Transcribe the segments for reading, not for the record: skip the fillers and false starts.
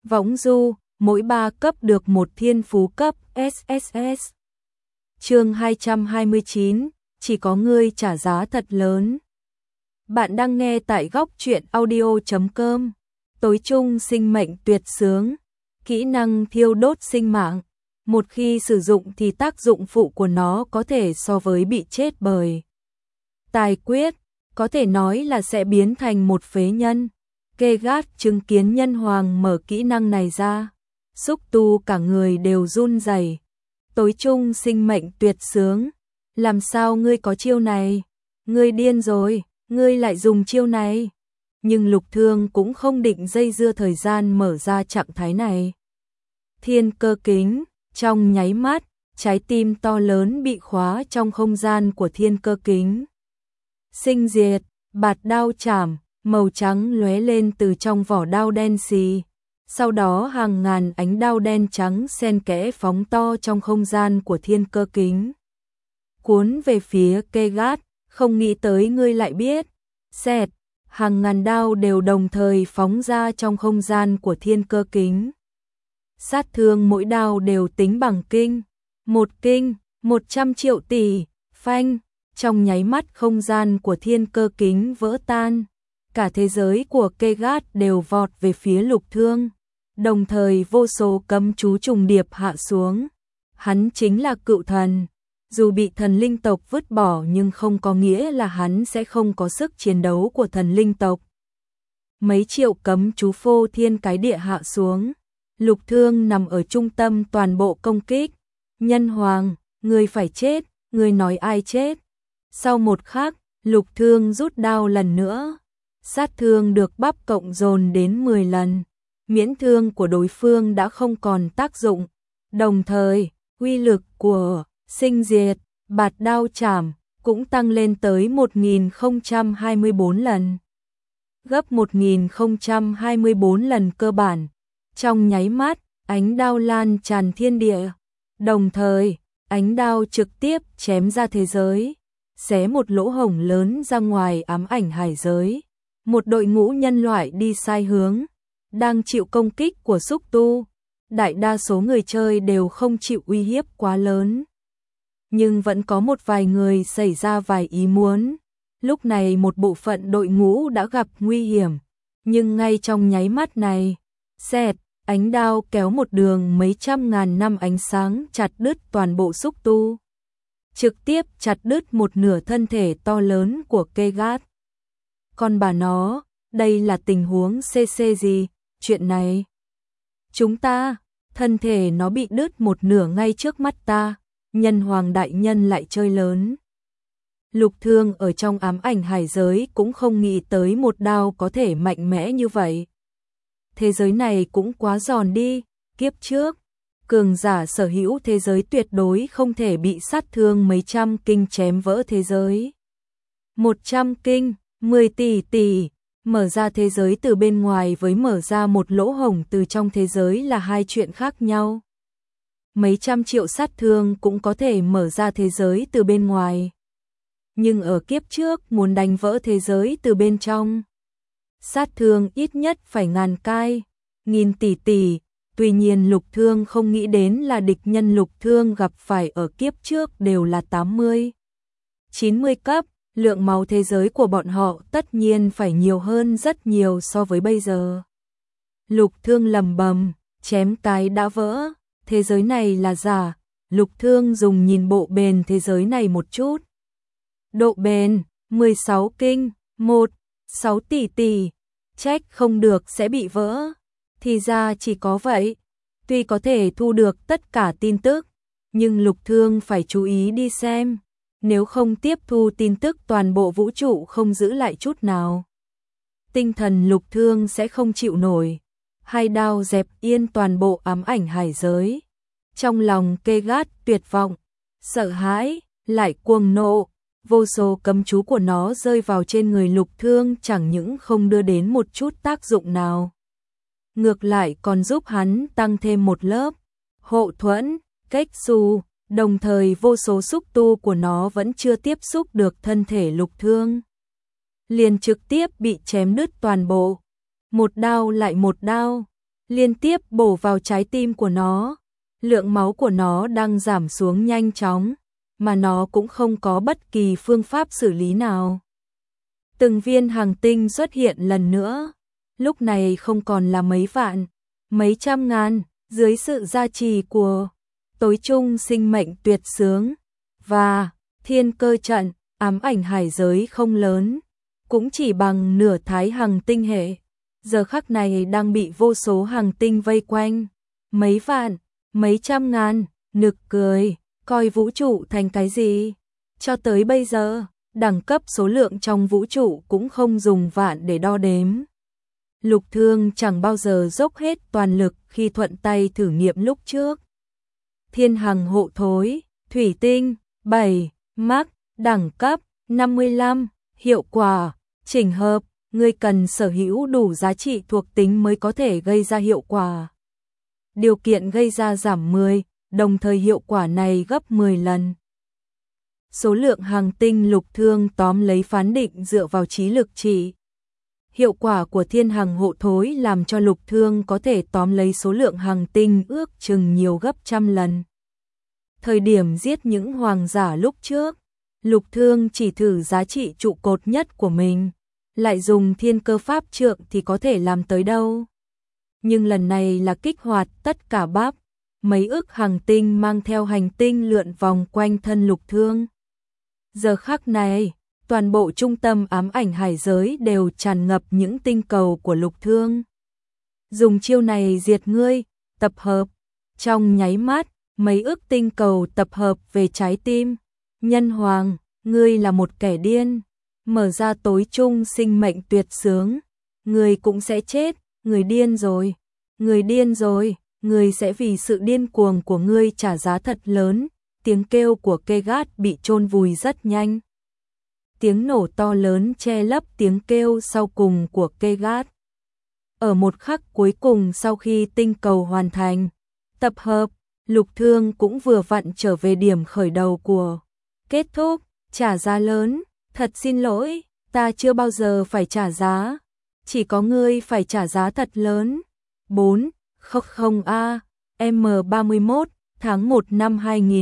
Võng du, mỗi 3 cấp được một thiên phú cấp SSS. Chương 229, chỉ có ngươi trả giá thật lớn. Bạn đang nghe tại góc truyện audio.com. Tối trung sinh mệnh tuyệt sướng, kỹ năng thiêu đốt sinh mạng. Một khi sử dụng thì tác dụng phụ của nó có thể so với bị chết bởi tài quyết, có thể nói là sẽ biến thành một phế nhân. Kegat chứng kiến nhân hoàng mở kỹ năng này ra, xúc tu cả người đều run rẩy. Tối trung sinh mệnh tuyệt sướng, làm sao ngươi có chiêu này? Ngươi điên rồi, ngươi lại dùng chiêu này. Nhưng Lục Thương cũng không định dây dưa thời gian mở ra trạng thái này. Thiên cơ kính, trong nháy mắt, trái tim to lớn bị khóa trong không gian của thiên cơ kính. Sinh diệt, bạt đao chảm, màu trắng lóe lên từ trong vỏ đao đen xì. Sau đó hàng ngàn ánh đao đen trắng xen kẽ phóng to trong không gian của thiên cơ kính. Cuốn về phía Kegat, không nghĩ tới ngươi lại biết. Xẹt, hàng ngàn đao đều đồng thời phóng ra trong không gian của thiên cơ kính. Sát thương mỗi đao đều tính bằng kinh. 100 triệu tỷ, phanh, trong nháy mắt không gian của thiên cơ kính vỡ tan. Cả thế giới của Kegat đều vọt về phía Lục Thương. Đồng thời vô số cấm chú trùng điệp hạ xuống. Hắn chính là cựu thần. Dù bị thần linh tộc vứt bỏ nhưng không có nghĩa là hắn sẽ không có sức chiến đấu của thần linh tộc. Mấy triệu cấm chú phô thiên cái địa hạ xuống. Lục Thương nằm ở trung tâm toàn bộ công kích. Nhân hoàng, người phải chết, người nói ai chết. Sau một khắc, Lục Thương rút đao lần nữa. Sát thương được bắp cộng dồn đến 10 lần. Miễn thương của đối phương đã không còn tác dụng. Đồng thời, uy lực của sinh diệt, bạt đao chảm cũng tăng lên tới 1024 lần. Gấp 1024 lần cơ bản. Trong nháy mắt, ánh đao lan tràn thiên địa. Đồng thời, ánh đao trực tiếp chém ra thế giới, xé một lỗ hổng lớn ra ngoài ám ảnh hải giới. Một đội ngũ nhân loại đi sai hướng, đang chịu công kích của xúc tu. Đại đa số người chơi đều không chịu uy hiếp quá lớn. Nhưng vẫn có một vài người xảy ra vài ý muốn. Lúc này một bộ phận đội ngũ đã gặp nguy hiểm. Nhưng ngay trong nháy mắt này, xẹt, ánh đao kéo một đường mấy trăm ngàn năm ánh sáng chặt đứt toàn bộ xúc tu. Trực tiếp chặt đứt một nửa thân thể to lớn của Kegat. Còn bà nó, đây là tình huống CC gì, chuyện này? Chúng ta, thân thể nó bị đứt một nửa ngay trước mắt ta, nhân hoàng đại nhân lại chơi lớn. Lục Thương ở trong ám ảnh hải giới cũng không nghĩ tới một đao có thể mạnh mẽ như vậy. Thế giới này cũng quá giòn đi, kiếp trước. Cường giả sở hữu thế giới tuyệt đối không thể bị sát thương mấy trăm kinh chém vỡ thế giới. 100 kinh, 10 tỷ, mở ra thế giới từ bên ngoài với mở ra một lỗ hổng từ trong thế giới là hai chuyện khác nhau. Mấy trăm triệu sát thương cũng có thể mở ra thế giới từ bên ngoài. Nhưng ở kiếp trước muốn đánh vỡ thế giới từ bên trong, sát thương ít nhất phải ngàn cai, nghìn tỷ. Tuy nhiên Lục Thương không nghĩ đến là địch nhân Lục Thương gặp phải ở kiếp trước đều là 80, 90 cấp. Lượng máu thế giới của bọn họ tất nhiên phải nhiều hơn rất nhiều so với bây giờ. Lục Thương lầm bầm, chém cái đã vỡ, thế giới này là giả. Lục Thương dùng nhìn bộ bền thế giới này một chút. Độ bền, 16 kinh, 6 tỷ, trách không được sẽ bị vỡ. Thì ra chỉ có vậy, tuy có thể thu được tất cả tin tức, nhưng Lục Thương phải chú ý đi xem. Nếu không tiếp thu tin tức toàn bộ vũ trụ không giữ lại chút nào, tinh thần Lục Thương sẽ không chịu nổi. Hai đao dẹp yên toàn bộ ám ảnh hải giới. Trong lòng Kegat tuyệt vọng, sợ hãi, lại cuồng nộ. Vô số cấm chú của nó rơi vào trên người Lục Thương chẳng những không đưa đến một chút tác dụng nào. Ngược lại còn giúp hắn tăng thêm một lớp hộ thuẫn, cách xù. Đồng thời vô số xúc tu của nó vẫn chưa tiếp xúc được thân thể Lục Thương, liền trực tiếp bị chém đứt toàn bộ. Một đao lại một đao, liên tiếp bổ vào trái tim của nó. Lượng máu của nó đang giảm xuống nhanh chóng, mà nó cũng không có bất kỳ phương pháp xử lý nào. Từng viên hành tinh xuất hiện lần nữa, lúc này không còn là mấy vạn, mấy trăm ngàn, dưới sự gia trì của tối trung sinh mệnh tuyệt xướng và thiên cơ trận, ám ảnh hải giới không lớn, cũng chỉ bằng nửa thái hành tinh hệ. Giờ khắc này đang bị vô số hành tinh vây quanh, mấy vạn, mấy trăm ngàn, nực cười, coi vũ trụ thành cái gì? Cho tới bây giờ, đẳng cấp số lượng trong vũ trụ cũng không dùng vạn để đo đếm. Lục Thương chẳng bao giờ dốc hết toàn lực khi thuận tay thử nghiệm lúc trước. Thiên hằng hộ thối, thủy tinh, 7, Max, đẳng cấp, 55, hiệu quả, chỉnh hợp, ngươi cần sở hữu đủ giá trị thuộc tính mới có thể gây ra hiệu quả. Điều kiện gây ra giảm 10, đồng thời hiệu quả này gấp 10 lần. Số lượng hành tinh Lục Thương tóm lấy phán định dựa vào trí lực trị. Hiệu quả của thiên hằng hộ thối làm cho Lục Thương có thể tóm lấy số lượng hành tinh ước chừng nhiều gấp trăm lần. Thời điểm giết những hoàng giả lúc trước, Lục Thương chỉ thử giá trị trụ cột nhất của mình, lại dùng thiên cơ pháp trượng thì có thể làm tới đâu. Nhưng lần này là kích hoạt tất cả bắp, mấy ức hành tinh mang theo hành tinh lượn vòng quanh thân Lục Thương. Giờ khắc này, toàn bộ trung tâm ám ảnh hải giới đều tràn ngập những tinh cầu của Lục Thương. Dùng chiêu này diệt ngươi, tập hợp. Trong nháy mắt, mấy ức tinh cầu tập hợp về trái tim. Nhân hoàng, ngươi là một kẻ điên. Mở ra tối trung sinh mệnh tuyệt xướng. Ngươi cũng sẽ chết, ngươi điên rồi. Ngươi điên rồi, ngươi sẽ vì sự điên cuồng của ngươi trả giá thật lớn. Tiếng kêu của Kegat bị chôn vùi rất nhanh. Tiếng nổ to lớn che lấp tiếng kêu sau cùng của Kegat. Ở một khắc cuối cùng sau khi tinh cầu hoàn thành, tập hợp, Lục Thương cũng vừa vặn trở về điểm khởi đầu của kết thúc, trả giá lớn, thật xin lỗi, ta chưa bao giờ phải trả giá, chỉ có ngươi phải trả giá thật lớn. 4, A, M31, tháng 1 năm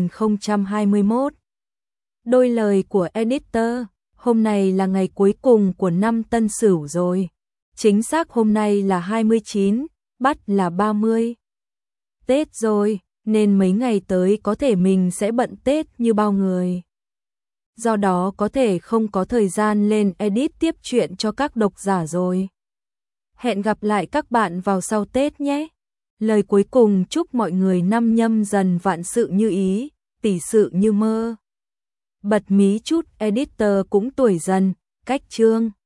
2021. Đôi lời của editor, hôm nay là ngày cuối cùng của năm Tân Sửu rồi. Chính xác hôm nay là 29, bắt là 30. Tết rồi, nên mấy ngày tới có thể mình sẽ bận Tết như bao người. Do đó có thể không có thời gian lên edit tiếp chuyện cho các độc giả rồi. Hẹn gặp lại các bạn vào sau Tết nhé. Lời cuối cùng chúc mọi người năm Nhâm Dần vạn sự như ý, tỷ sự như mơ. Bật mí chút editor cũng tuổi dần, cách chương.